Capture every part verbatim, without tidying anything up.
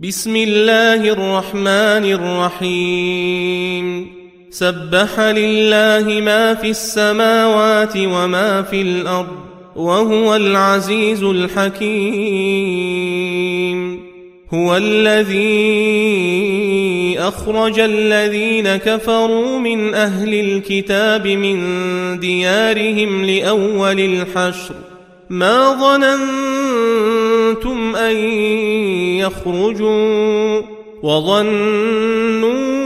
بسم الله الرحمن الرحيم سبح لله ما في السماوات وما في الأرض وهو العزيز الحكيم هو الذي أخرج الذين كفروا من أهل الكتاب من ديارهم لأول الحشر ما ظننتم أن يخرجوا وظنوا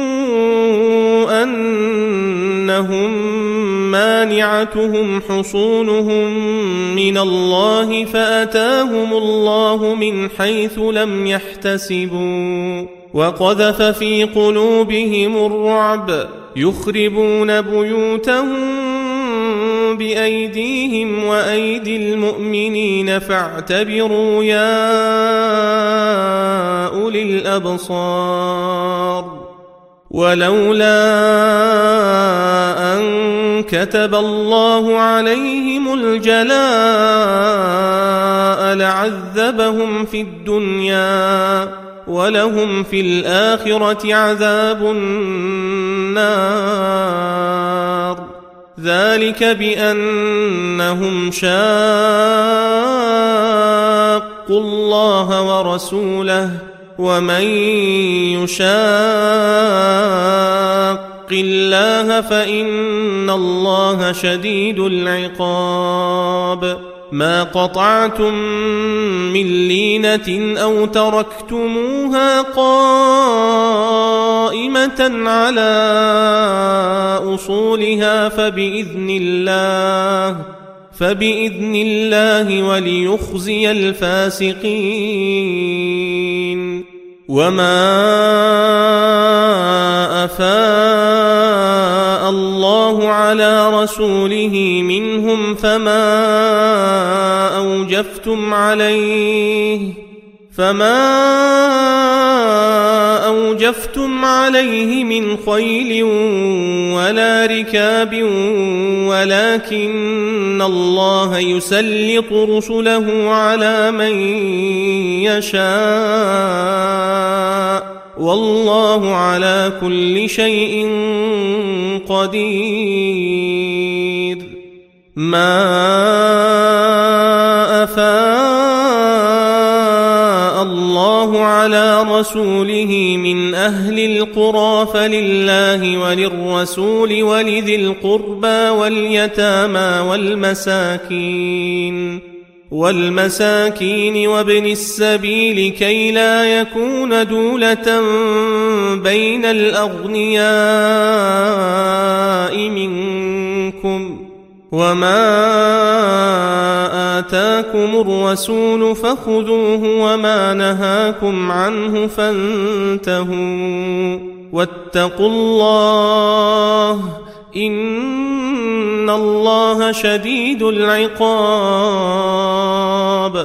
أنهم مانعتهم حصونهم من الله فأتاهم الله من حيث لم يحتسبوا وقذف في قلوبهم الرعب يخربون بيوتهم بأيديهم وأيدي المؤمنين فاعتبروا يا أولي الأبصار ولولا أن كتب الله عليهم الجلاء لعذبهم في الدنيا ولهم في الآخرة عذاب النار ذلك بأنهم شاقوا الله ورسوله ومن يشاق الله فإن الله شديد العقاب ما قطعتم من لينة أو تركتموها قائمة على أصولها فبإذن الله فبإذن الله وليخزي الفاسقين وما أفاء الله على رسوله منهم فما أوجفتم عليه فما أوجفتم عليه من خيل ولا ركاب ولكن الله يسلط رسله على من يشاء والله على كل شيء قدير ما أفاء الله على رسوله من أهل القرى فلله وللرسول ولذي القربى واليتامى والمساكين والمساكين وابن السبيل كي لا يكون دولة بين الأغنياء منكم وما آتاكم الرسول فخذوه وما نهاكم عنه فانتهوا واتقوا الله إن الله شديد العقاب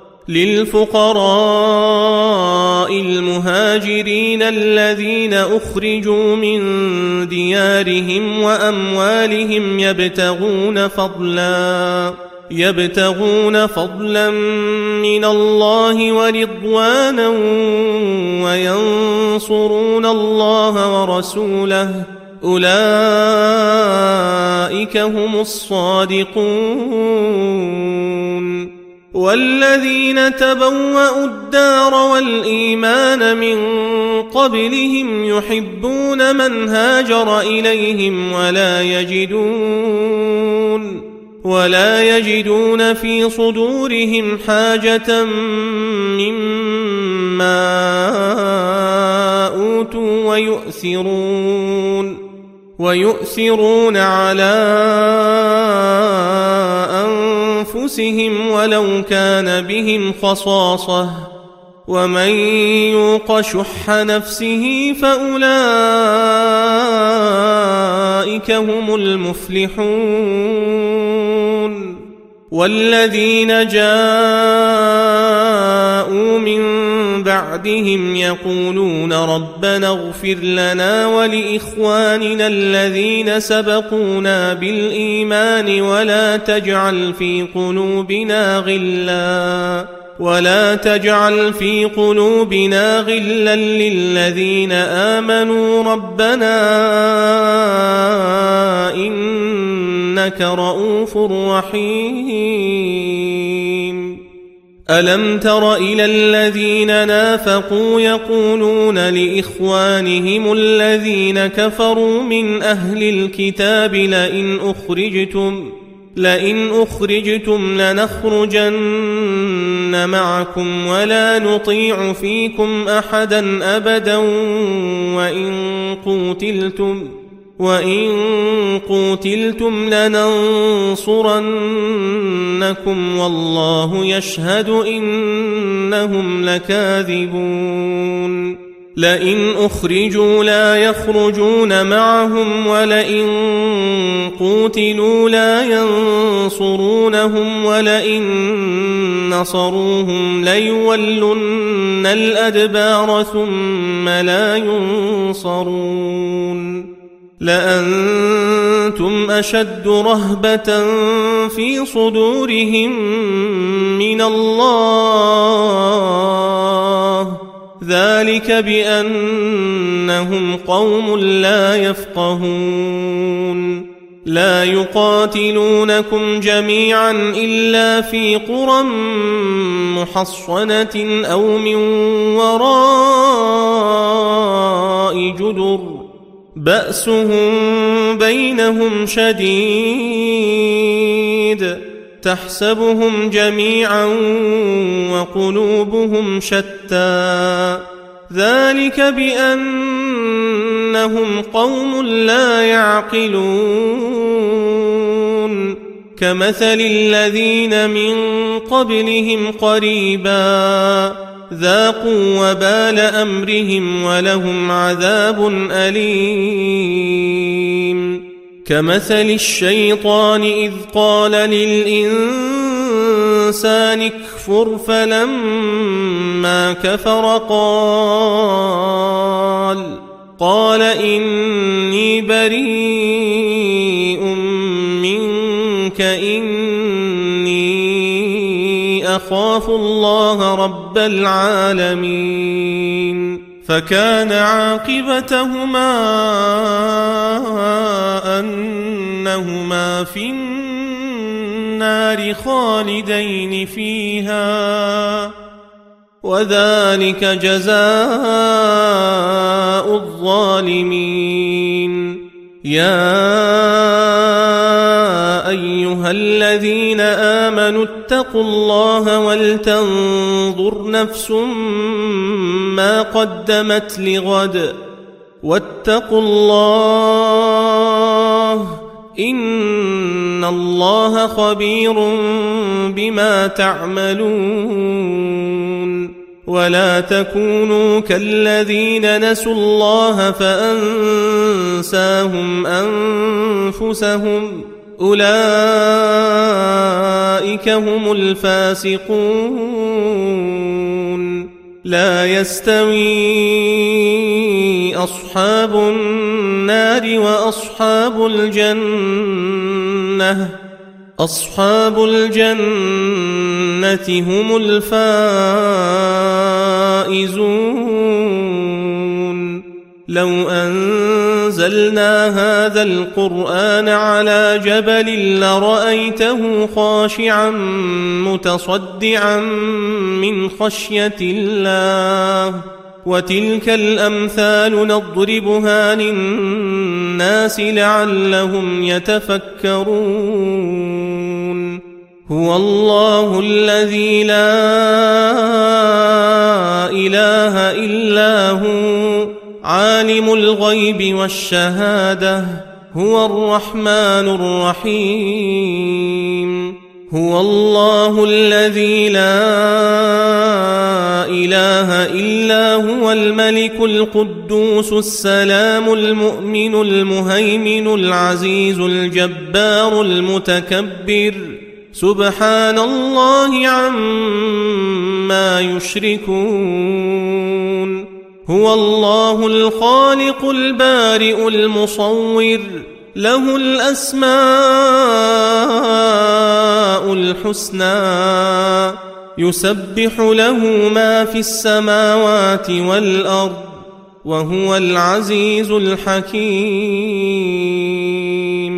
للفقراء المهاجرين الذين أخرجوا من ديارهم وأموالهم يبتغون فضلا يبتغون فضلا من الله ورضوانا وينصرون الله ورسوله أولئك هم الصادقون والذين تبوأوا الدار والإيمان من قبلهم يحبون من هاجر إليهم ولا يجدون ولا يجدون في صدورهم حاجة مما أوتوا ويؤثرون ويؤثرون على أنفسهم ولو كان بهم خصاصة ومن يوق شح نفسه فأولئك هم المفلحون والذين جاءوا من بعدهم يقولون ربنا اغفر لنا ولإخواننا الذين سبقونا بالإيمان ولا تجعل في قلوبنا غلا ولا تجعل في قلوبنا غلا للذين آمنوا ربنا إنك رؤوف رحيم. ألم تر إلى الذين نافقوا يقولون لإخوانهم الذين كفروا من أهل الكتاب لئن أخرجتم لئن أخرجتم لنخرجن معكم ولا نطيع فيكم أحدا أبدا وإن قوتلتم وإن قوتلتم لننصرنكم والله يشهد إنهم لكاذبون. لئن أخرجوا لا يخرجون معهم ولئن قوتلوا لا ينصرونهم ولئن نصروهم ليولن الأدبار ثم لا ينصرون. لأنتم أشد رهبة في صدورهم من الله ذلك بأنهم قوم لا يفقهون. لا يقاتلونكم جميعا إلا في قرى محصنة أو من وراء جدر بأسهم بينهم شديد تحسبهم جميعا وقلوبهم شتى ذلك بأنهم قوم لا يعقلون. كمثل الذين من قبلهم قريبا ذاقوا وبال أمرهم ولهم عذاب أليم. كمثل الشيطان إذ قال للإنسان اكفر فلما كفر قال قال إني بريء منك إني أخاف الله رب العالمين. فكان عاقبتهما أنهما في النار خالدين فيها وذلك جزاء الظالمين. يا أيها الذين آمنوا اتقوا الله ولتنظر نفس ما قدمت لغد واتقوا الله إن الله خبير بما تعملون. ولا تكونوا كالذين نسوا الله فأنساهم أنفسهم أولئك هم الفاسقون. لا يستوي أصحاب النار وأصحاب الجنة أصحاب الجنة هم الفائزون. لو أنزلنا هذا القرآن على جبل لرأيته خاشعا متصدعا من خشية الله. وتلك الأمثال نضربها للناس لعلهم يتفكرون. هو الله الذي لا إله إلا هو عالم الغيب والشهادة هو الرحمن الرحيم. هو الله الذي لا إله إلا هو الملك القدوس السلام المؤمن المهيمن العزيز الجبار المتكبر سبحان الله عما يشركون. هو الله الخالق البارئ المصور له الأسماء الحسنى يسبح له ما في السماوات والأرض وهو العزيز الحكيم.